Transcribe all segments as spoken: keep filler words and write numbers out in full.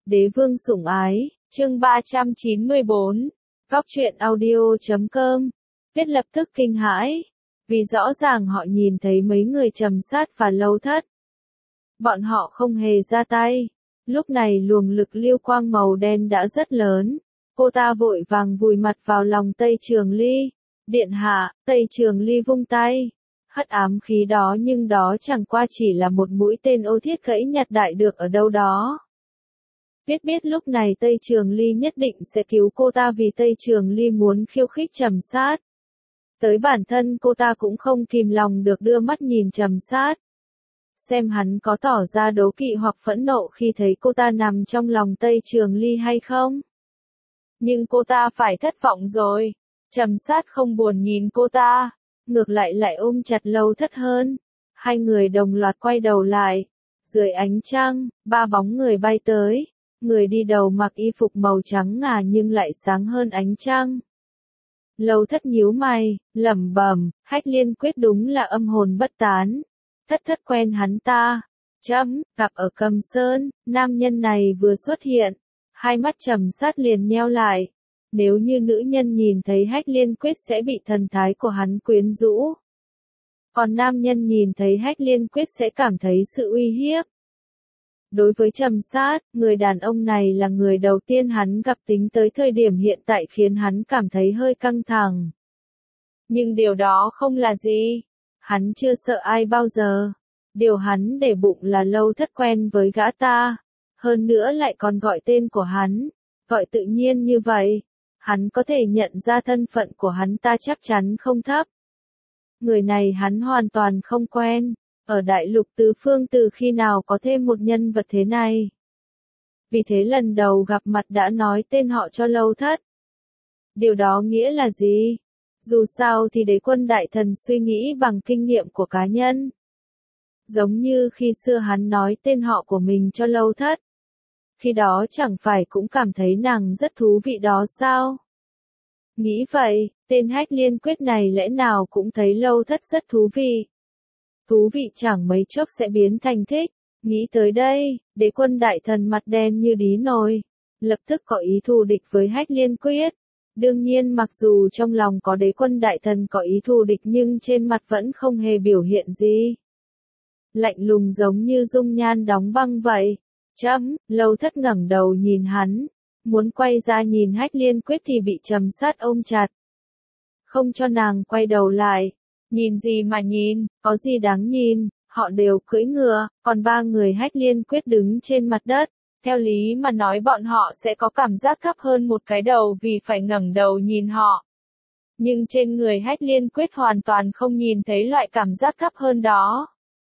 Đế vương sủng ái, chương ba trăm chín mươi bốn, góc truyện audio chấm com, viết lập tức kinh hãi, vì rõ ràng họ nhìn thấy mấy người trầm sát và Lâu Thất. Bọn họ không hề ra tay, lúc này luồng lực lưu quang màu đen đã rất lớn, cô ta vội vàng vùi mặt vào lòng Tây Trường Ly, điện hạ, Tây Trường Ly vung tay. Hất ám khí đó nhưng đó chẳng qua chỉ là một mũi tên ô thiết gãy nhặt đại được ở đâu đó. Biết biết lúc này Tây Trường Ly nhất định sẽ cứu cô ta vì Tây Trường Ly muốn khiêu khích Trầm Sát. Tới bản thân cô ta cũng không kìm lòng được đưa mắt nhìn Trầm Sát. Xem hắn có tỏ ra đố kỵ hoặc phẫn nộ khi thấy cô ta nằm trong lòng Tây Trường Ly hay không. Nhưng cô ta phải thất vọng rồi. Trầm Sát không buồn nhìn cô ta, ngược lại lại ôm chặt Lâu Thất hơn. Hai người đồng loạt quay đầu lại. Dưới ánh trăng, ba bóng người bay tới. Người đi đầu mặc y phục màu trắng ngà nhưng lại sáng hơn ánh trăng. Lâu Thất nhíu mày, lẩm bẩm, Hách Liên Quyết đúng là âm hồn bất tán. Thất thất quen hắn ta. Chấm, gặp ở Cầm Sơn, nam nhân này vừa xuất hiện. Hai mắt Trầm Sát liền nheo lại. Nếu như nữ nhân nhìn thấy Hách Liên Quyết sẽ bị thần thái của hắn quyến rũ. Còn nam nhân nhìn thấy Hách Liên Quyết sẽ cảm thấy sự uy hiếp. Đối với Trầm Sát, người đàn ông này là người đầu tiên hắn gặp tính tới thời điểm hiện tại khiến hắn cảm thấy hơi căng thẳng. Nhưng điều đó không là gì. Hắn chưa sợ ai bao giờ. Điều hắn để bụng là Lâu Thất quen với gã ta. Hơn nữa lại còn gọi tên của hắn. Gọi tự nhiên như vậy. Hắn có thể nhận ra thân phận của hắn ta chắc chắn không thấp. Người này hắn hoàn toàn không quen. Ở đại lục tứ phương từ khi nào có thêm một nhân vật thế này. Vì thế lần đầu gặp mặt đã nói tên họ cho Lâu Thất. Điều đó nghĩa là gì? Dù sao thì đế quân đại thần suy nghĩ bằng kinh nghiệm của cá nhân. Giống như khi xưa hắn nói tên họ của mình cho Lâu Thất. Khi đó chẳng phải cũng cảm thấy nàng rất thú vị đó sao? Nghĩ vậy, tên Hách Liên Quyết này lẽ nào cũng thấy Lâu Thất rất thú vị. Thú vị chẳng mấy chốc sẽ biến thành thích. Nghĩ tới đây, đế quân đại thần mặt đen như đí nồi. Lập tức có ý thù địch với Hách Liên Quyết. Đương nhiên mặc dù trong lòng có đế quân đại thần có ý thù địch nhưng trên mặt vẫn không hề biểu hiện gì. Lạnh lùng giống như dung nhan đóng băng vậy. Chấm, Lâu Thất ngẩng đầu nhìn hắn. Muốn quay ra nhìn Hách Liên Quyết thì bị Trầm Sát ôm chặt. Không cho nàng quay đầu lại. Nhìn gì mà nhìn, có gì đáng nhìn, họ đều cưỡi ngựa, còn ba người Hách Liên Quyết đứng trên mặt đất. Theo lý mà nói bọn họ sẽ có cảm giác thấp hơn một cái đầu vì phải ngẩng đầu nhìn họ. Nhưng trên người Hách Liên Quyết hoàn toàn không nhìn thấy loại cảm giác thấp hơn đó.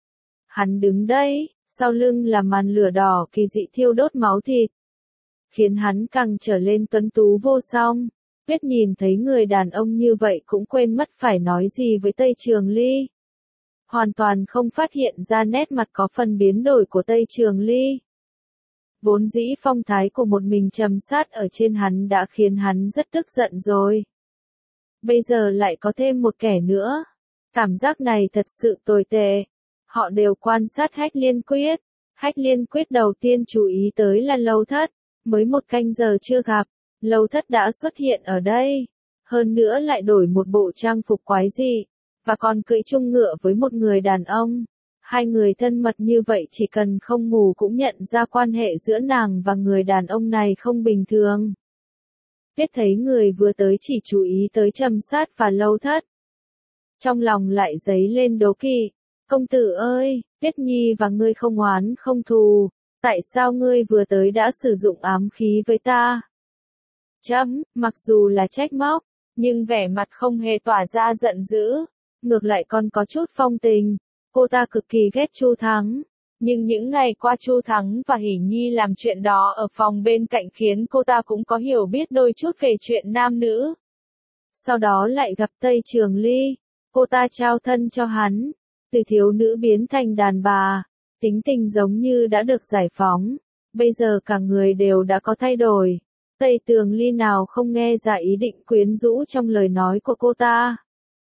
Hắn đứng đây, sau lưng là màn lửa đỏ kỳ dị thiêu đốt máu thịt. Khiến hắn càng trở lên tuấn tú vô song. Biết nhìn thấy người đàn ông như vậy cũng quên mất phải nói gì với Tây Trường Ly. Hoàn toàn không phát hiện ra nét mặt có phần biến đổi của Tây Trường Ly. Vốn dĩ phong thái của một mình Trầm Sát ở trên hắn đã khiến hắn rất tức giận rồi. Bây giờ lại có thêm một kẻ nữa. Cảm giác này thật sự tồi tệ. Họ đều quan sát Hách Liên Quyết. Hách Liên Quyết đầu tiên chú ý tới là Lâu Thất. Mới một canh giờ chưa gặp. Lâu Thất đã xuất hiện ở đây, hơn nữa lại đổi một bộ trang phục quái dị, và còn cưỡi chung ngựa với một người đàn ông. Hai người thân mật như vậy chỉ cần không ngủ cũng nhận ra quan hệ giữa nàng và người đàn ông này không bình thường. Biết thấy người vừa tới chỉ chú ý tới Trầm Sát và Lâu Thất. Trong lòng lại dấy lên đố kỵ. Công tử ơi, Tuyết Nhi và ngươi không oán không thù, tại sao ngươi vừa tới đã sử dụng ám khí với ta? Chấm, mặc dù là trách móc, nhưng vẻ mặt không hề tỏa ra giận dữ, ngược lại còn có chút phong tình. Cô ta cực kỳ ghét Chu Thắng, nhưng những ngày qua Chu Thắng và Hỷ Nhi làm chuyện đó ở phòng bên cạnh khiến cô ta cũng có hiểu biết đôi chút về chuyện nam nữ. Sau đó lại gặp Tây Trường Ly, cô ta trao thân cho hắn, từ thiếu nữ biến thành đàn bà, tính tình giống như đã được giải phóng, bây giờ cả người đều đã có thay đổi. Tây Trường Ly nào không nghe ra ý định quyến rũ trong lời nói của cô ta.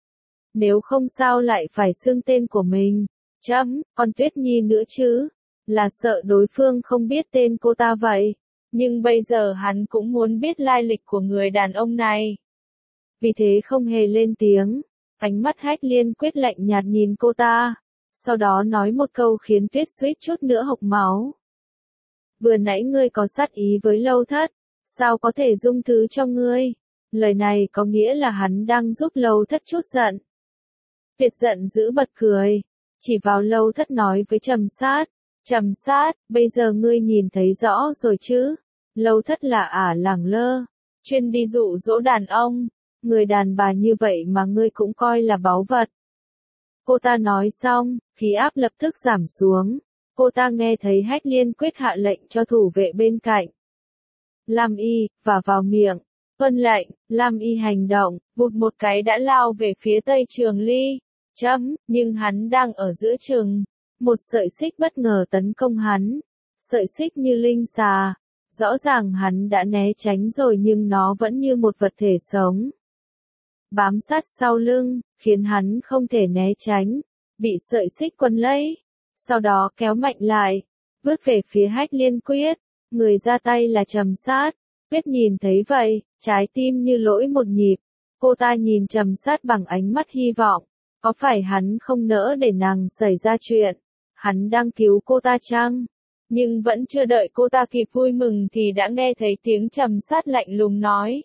Nếu không sao lại phải xưng tên của mình. Chấm, còn Tuyết Nhi nữa chứ. Là sợ đối phương không biết tên cô ta vậy. Nhưng bây giờ hắn cũng muốn biết lai lịch của người đàn ông này. Vì thế không hề lên tiếng, ánh mắt Hách Liên Quyết lạnh nhạt nhìn cô ta, sau đó nói một câu khiến Tuyết suýt chút nữa hộc máu. Vừa nãy ngươi có sát ý với Lâu Thất, sao có thể dung thứ cho ngươi? Lời này có nghĩa là hắn đang giúp Lâu Thất chút giận. Tuyết giận dữ bật cười, chỉ vào Lâu Thất nói với Trầm Sát, Trầm Sát, bây giờ ngươi nhìn thấy rõ rồi chứ? Lâu Thất là ả lẳng lơ, chuyên đi dụ dỗ đàn ông, người đàn bà như vậy mà ngươi cũng coi là báu vật. Cô ta nói xong, khí áp lập tức giảm xuống, cô ta nghe thấy Hách Liên Quyết hạ lệnh cho thủ vệ bên cạnh. Lam Y, và vào miệng, vâng lệnh, Lam Y hành động, vụt một cái đã lao về phía Tây Trường Ly, chấm, nhưng hắn đang ở giữa chừng. Một sợi xích bất ngờ tấn công hắn, sợi xích như linh xà, rõ ràng hắn đã né tránh rồi nhưng nó vẫn như một vật thể sống. Bám sát sau lưng, khiến hắn không thể né tránh, bị sợi xích quấn lấy, sau đó kéo mạnh lại, vứt về phía Hách Liên Quyết, người ra tay là Trầm Sát. Quyết nhìn thấy vậy, trái tim như lỗi một nhịp, cô ta nhìn Trầm Sát bằng ánh mắt hy vọng, có phải hắn không nỡ để nàng xảy ra chuyện? Hắn đang cứu cô ta chăng? Nhưng vẫn chưa đợi cô ta kịp vui mừng thì đã nghe thấy tiếng Trầm Sát lạnh lùng nói.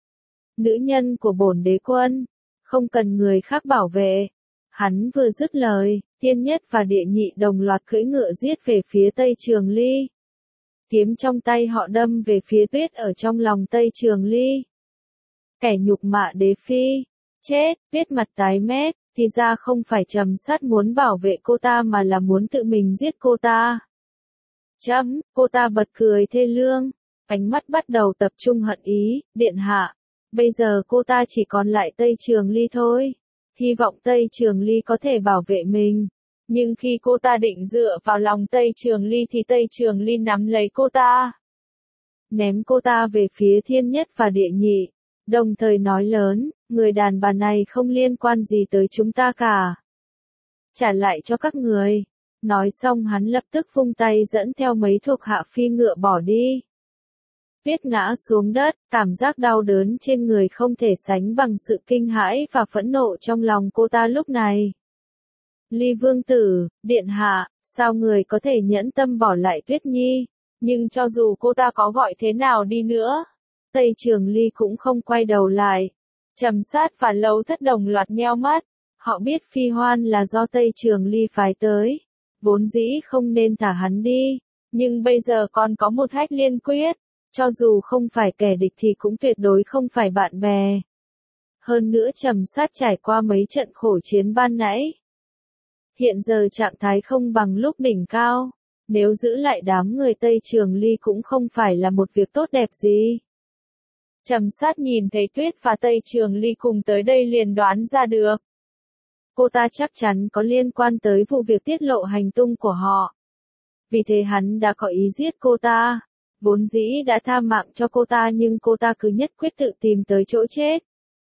Nữ nhân của bổn đế quân, không cần người khác bảo vệ. Hắn vừa dứt lời, Thiên Nhất và Địa Nhị đồng loạt cưỡi ngựa giết về phía Tây Trường Ly. Kiếm trong tay họ đâm về phía Tuyết ở trong lòng Tây Trường Ly. Kẻ nhục mạ đế phi, chết, Tuyết mặt tái mét. Thì ra không phải Trầm Sát muốn bảo vệ cô ta mà là muốn tự mình giết cô ta. Chấm, cô ta bật cười thê lương, ánh mắt bắt đầu tập trung hận ý, điện hạ. Bây giờ cô ta chỉ còn lại Tây Trường Ly thôi. Hy vọng Tây Trường Ly có thể bảo vệ mình. Nhưng khi cô ta định dựa vào lòng Tây Trường Ly thì Tây Trường Ly nắm lấy cô ta. Ném cô ta về phía Thiên Nhất và Địa Nhị. Đồng thời nói lớn, người đàn bà này không liên quan gì tới chúng ta cả. Trả lại cho các người. Nói xong hắn lập tức vung tay dẫn theo mấy thuộc hạ phi ngựa bỏ đi. Tuyết ngã xuống đất, cảm giác đau đớn trên người không thể sánh bằng sự kinh hãi và phẫn nộ trong lòng cô ta lúc này. Ly Vương Tử, điện hạ, sao người có thể nhẫn tâm bỏ lại Tuyết Nhi? Nhưng cho dù cô ta có gọi thế nào đi nữa, Tây Trường Ly cũng không quay đầu lại. Trầm Sát và Lâu Thất đồng loạt nheo mắt, họ biết Phi Hoan là do Tây Trường Ly phái tới, vốn dĩ không nên thả hắn đi, nhưng bây giờ còn có một Hách Liên Quyết, cho dù không phải kẻ địch thì cũng tuyệt đối không phải bạn bè. Hơn nữa Trầm Sát trải qua mấy trận khổ chiến ban nãy. Hiện giờ trạng thái không bằng lúc đỉnh cao, nếu giữ lại đám người Tây Trường Ly cũng không phải là một việc tốt đẹp gì. Trầm Sát nhìn thấy Tuyết và Tây Trường Ly cùng tới đây liền đoán ra được. Cô ta chắc chắn có liên quan tới vụ việc tiết lộ hành tung của họ. Vì thế hắn đã có ý giết cô ta. Vốn dĩ đã tha mạng cho cô ta nhưng cô ta cứ nhất quyết tự tìm tới chỗ chết.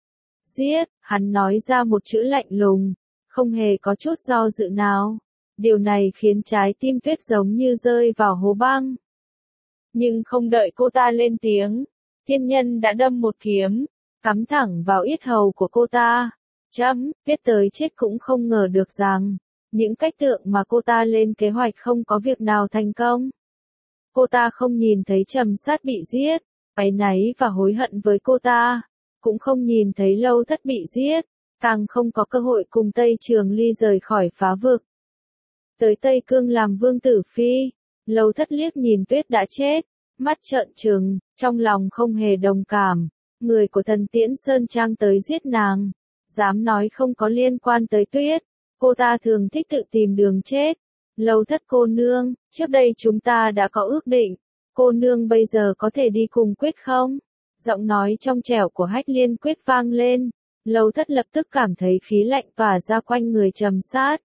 Giết, hắn nói ra một chữ lạnh lùng, không hề có chút do dự nào. Điều này khiến trái tim Tuyết giống như rơi vào hố băng. Nhưng không đợi cô ta lên tiếng, Thiên Nhân đã đâm một kiếm, cắm thẳng vào yết hầu của cô ta. Chấm, Tuyết tới chết cũng không ngờ được rằng, những cách tượng mà cô ta lên kế hoạch không có việc nào thành công. Cô ta không nhìn thấy Trầm Sát bị giết, áy náy và hối hận với cô ta, cũng không nhìn thấy Lâu Thất bị giết, càng không có cơ hội cùng Tây Trường Ly rời khỏi phá vực. Tới Tây Cương làm vương tử phi, Lâu Thất liếc nhìn Tuyết đã chết, mắt trợn trừng, trong lòng không hề đồng cảm, người của Thần Tiễn Sơn Trang tới giết nàng, dám nói không có liên quan tới Tuyết, cô ta thường thích tự tìm đường chết. Lâu Thất cô nương, trước đây chúng ta đã có ước định, cô nương bây giờ có thể đi cùng Quyết không? Giọng nói trong trẻo của Hách Liên Quyết vang lên, Lâu Thất lập tức cảm thấy khí lạnh tỏa ra quanh người Trầm Sát.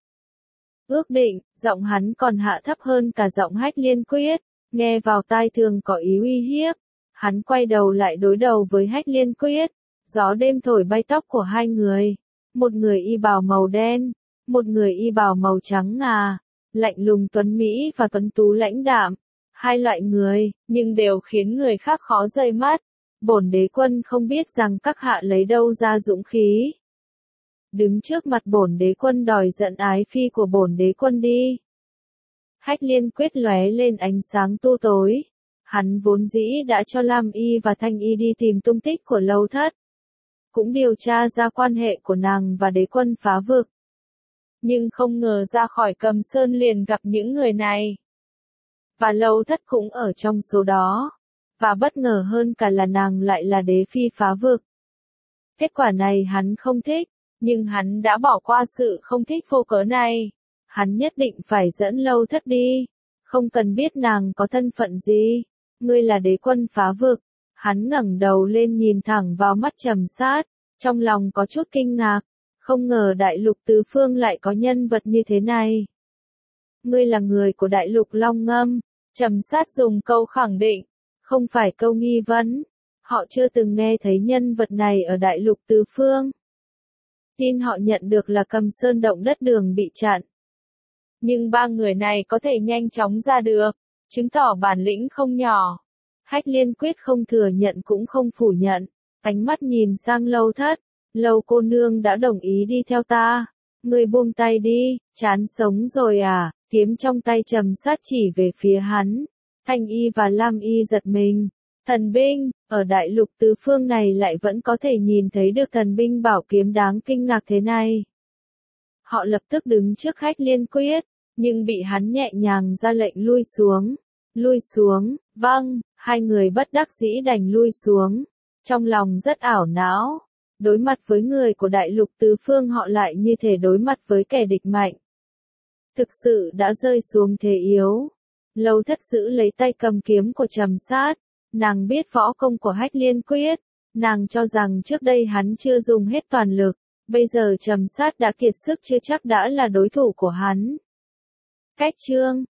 Ước định, giọng hắn còn hạ thấp hơn cả giọng Hách Liên Quyết, nghe vào tai thường có ý uy hiếp. Hắn quay đầu lại đối đầu với Hách Liên Quyết, gió đêm thổi bay tóc của hai người, một người y bào màu đen, một người y bào màu trắng ngà. Lạnh lùng tuấn Mỹ và tuấn tú lãnh đạm, Hai loại người, nhưng đều khiến người khác khó rời mắt. Bổn đế quân không biết rằng các hạ lấy đâu ra dũng khí. Đứng trước mặt bổn đế quân đòi giận ái phi của bổn đế quân đi. Hách Liên quyết lóe lên ánh sáng tu tối. Hắn vốn dĩ đã cho Lam Y và Thanh Y đi tìm tung tích của Lâu Thất. Cũng điều tra ra quan hệ của nàng và đế quân phá vực. Nhưng không ngờ ra khỏi Cầm Sơn liền gặp những người này. Và Lâu Thất cũng ở trong số đó. Và bất ngờ hơn cả là nàng lại là đế phi phá vực. Kết quả này hắn không thích, nhưng hắn đã bỏ qua sự không thích vô cớ này. Hắn nhất định phải dẫn Lâu Thất đi. Không cần biết nàng có thân phận gì. Ngươi là đế quân phá vực. Hắn ngẩng đầu lên nhìn thẳng vào mắt Trầm Sát. Trong lòng có chút kinh ngạc. Không ngờ đại lục tứ phương lại có nhân vật như thế này. Ngươi là người của đại lục Long Ngâm. Trầm Sát dùng câu khẳng định. Không phải câu nghi vấn. Họ chưa từng nghe thấy nhân vật này ở đại lục tứ phương. Tin họ nhận được là Cầm Sơn động đất đường bị chặn. Nhưng ba người này có thể nhanh chóng ra được, chứng tỏ bản lĩnh không nhỏ. Hách Liên quyết không thừa nhận cũng không phủ nhận, ánh mắt nhìn sang Lâu Thất. Lâu cô nương đã đồng ý đi theo ta. Ngươi buông tay đi, chán sống rồi à, kiếm trong tay Trầm Sát chỉ về phía hắn. Thanh Y và Lam Y giật mình. Thần binh, ở đại lục tứ phương này lại vẫn có thể nhìn thấy được thần binh bảo kiếm đáng kinh ngạc thế này. Họ lập tức đứng trước Hách Liên quyết, nhưng bị hắn nhẹ nhàng ra lệnh lui xuống. Lui xuống, vâng, hai người bất đắc dĩ đành lui xuống. Trong lòng rất ảo não. Đối mặt với người của đại lục tứ phương họ lại như thể đối mặt với kẻ địch mạnh. Thực sự đã rơi xuống thế yếu. Lâu Thất giữ lấy tay cầm kiếm của Trầm Sát. Nàng biết võ công của Hách Liên quyết. Nàng cho rằng trước đây hắn chưa dùng hết toàn lực. Bây giờ Trầm Sát đã kiệt sức chưa chắc đã là đối thủ của hắn. Cách chương